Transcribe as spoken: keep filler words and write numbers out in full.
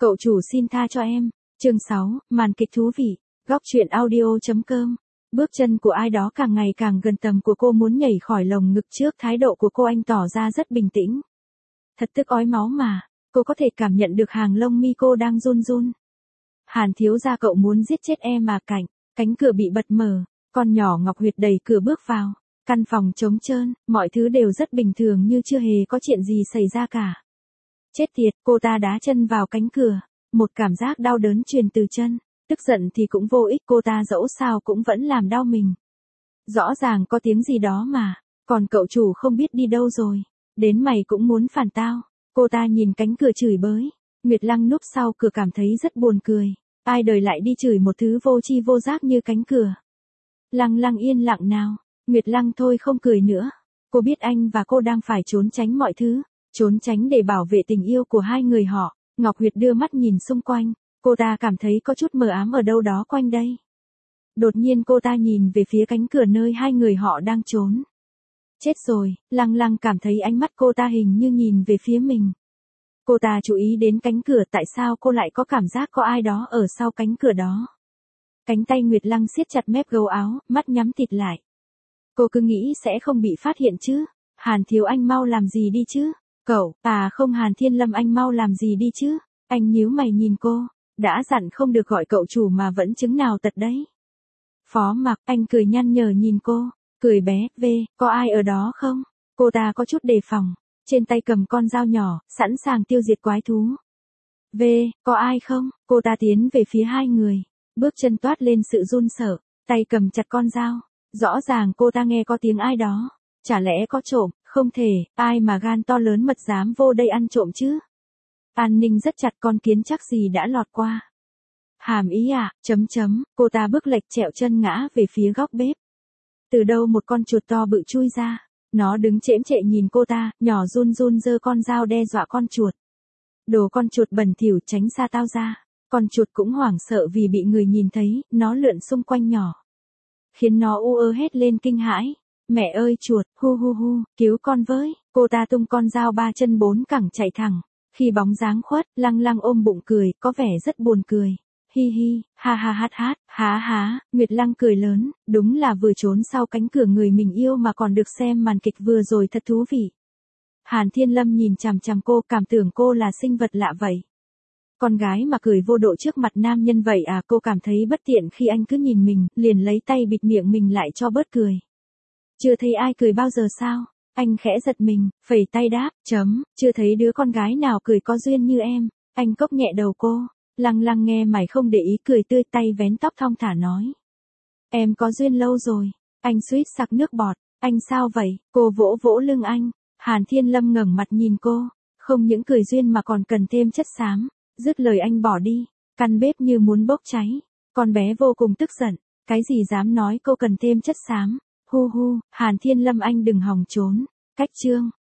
Cậu chủ xin tha cho em. Chương sáu, màn kịch thú vị. Góc truyện audio.com. Bước chân của ai đó càng ngày càng gần tầm của cô, muốn nhảy khỏi lồng ngực trước thái độ của cô, anh tỏ ra rất bình tĩnh. Thật tức ói máu mà, cô có thể cảm nhận được hàng lông mi cô đang run run. Hàn thiếu gia, cậu muốn giết chết em mà. Cảnh, cánh cửa bị bật mở, con nhỏ Ngọc Huyệt đẩy cửa bước vào. Căn phòng trống trơn, mọi thứ đều rất bình thường như chưa hề có chuyện gì xảy ra cả. Chết tiệt, cô ta đá chân vào cánh cửa, một cảm giác đau đớn truyền từ chân, tức giận thì cũng vô ích, cô ta dẫu sao cũng vẫn làm đau mình. Rõ ràng có tiếng gì đó mà, còn cậu chủ không biết đi đâu rồi, đến mày cũng muốn phản tao. Cô ta nhìn cánh cửa chửi bới, Nguyệt Lăng núp sau cửa cảm thấy rất buồn cười, ai đời lại đi chửi một thứ vô tri vô giác như cánh cửa. Lăng Lăng yên lặng nào, Nguyệt Lăng thôi không cười nữa, cô biết anh và cô đang phải trốn tránh mọi thứ. Trốn tránh để bảo vệ tình yêu của hai người họ. Ngọc Huyệt đưa mắt nhìn xung quanh, cô ta cảm thấy có chút mờ ám ở đâu đó quanh đây. Đột nhiên cô ta nhìn về phía cánh cửa nơi hai người họ đang trốn. Chết rồi, Lăng Lăng cảm thấy ánh mắt cô ta hình như nhìn về phía mình. Cô ta chú ý đến cánh cửa, tại sao cô lại có cảm giác có ai đó ở sau cánh cửa đó. Cánh tay Nguyệt Lăng siết chặt mép gấu áo, mắt nhắm tịt lại. Cô cứ nghĩ sẽ không bị phát hiện chứ. Hàn thiếu anh mau làm gì đi chứ. Cậu, à không, Hàn Thiên Lâm anh mau làm gì đi chứ. Anh nhíu mày nhìn cô, đã dặn không được gọi cậu chủ mà vẫn chứng nào tật đấy. Phó Mặc, anh cười nhăn nhở nhìn cô, cười bé, về, có ai ở đó không? Cô ta có chút đề phòng, trên tay cầm con dao nhỏ, sẵn sàng tiêu diệt quái thú. Về, có ai không? Cô ta tiến về phía hai người, bước chân toát lên sự run sợ, tay cầm chặt con dao. Rõ ràng cô ta nghe có tiếng ai đó, chả lẽ có trộm? Không thể, ai mà gan to lớn mật dám vô đây ăn trộm chứ? An ninh rất chặt, con kiến chắc gì đã lọt qua. Hàm ý à, chấm chấm, cô ta bước lệch trẹo chân ngã về phía góc bếp. Từ đâu một con chuột to bự chui ra, nó đứng chễm chệ nhìn cô ta, nhỏ run run giơ con dao đe dọa con chuột. Đồ con chuột bẩn thỉu, tránh xa tao ra. Con chuột cũng hoảng sợ vì bị người nhìn thấy, nó lượn xung quanh nhỏ, khiến nó u ơ hét lên kinh hãi. Mẹ ơi chuột, hu hu hu, cứu con với. Cô ta tung con dao ba chân bốn cẳng chạy thẳng. Khi bóng dáng khuất, Lăng Lăng ôm bụng cười, có vẻ rất buồn cười. Hi hi, ha ha hát hát, há há, Nguyệt Lăng cười lớn, đúng là vừa trốn sau cánh cửa người mình yêu mà còn được xem màn kịch vừa rồi, thật thú vị. Hàn Thiên Lâm nhìn chằm chằm cô, cảm tưởng cô là sinh vật lạ vậy. Con gái mà cười vô độ trước mặt nam nhân vậy à, cô cảm thấy bất tiện khi anh cứ nhìn mình, liền lấy tay bịt miệng mình lại cho bớt cười. Chưa thấy ai cười bao giờ sao? Anh khẽ giật mình, phẩy tay đáp, chấm, chưa thấy đứa con gái nào cười có duyên như em. Anh cốc nhẹ đầu cô, Lăng Lăng nghe mày không để ý, cười tươi, tay vén tóc thong thả nói. Em có duyên lâu rồi. Anh suýt sặc nước bọt, anh sao vậy? Cô vỗ vỗ lưng anh. Hàn Thiên Lâm ngẩng mặt nhìn cô, không những cười duyên mà còn cần thêm chất xám. Dứt lời anh bỏ đi, căn bếp như muốn bốc cháy. Con bé vô cùng tức giận, cái gì dám nói cô cần thêm chất xám. Hu hu, Hàn Thiên Lâm anh đừng hòng trốn. Cách chương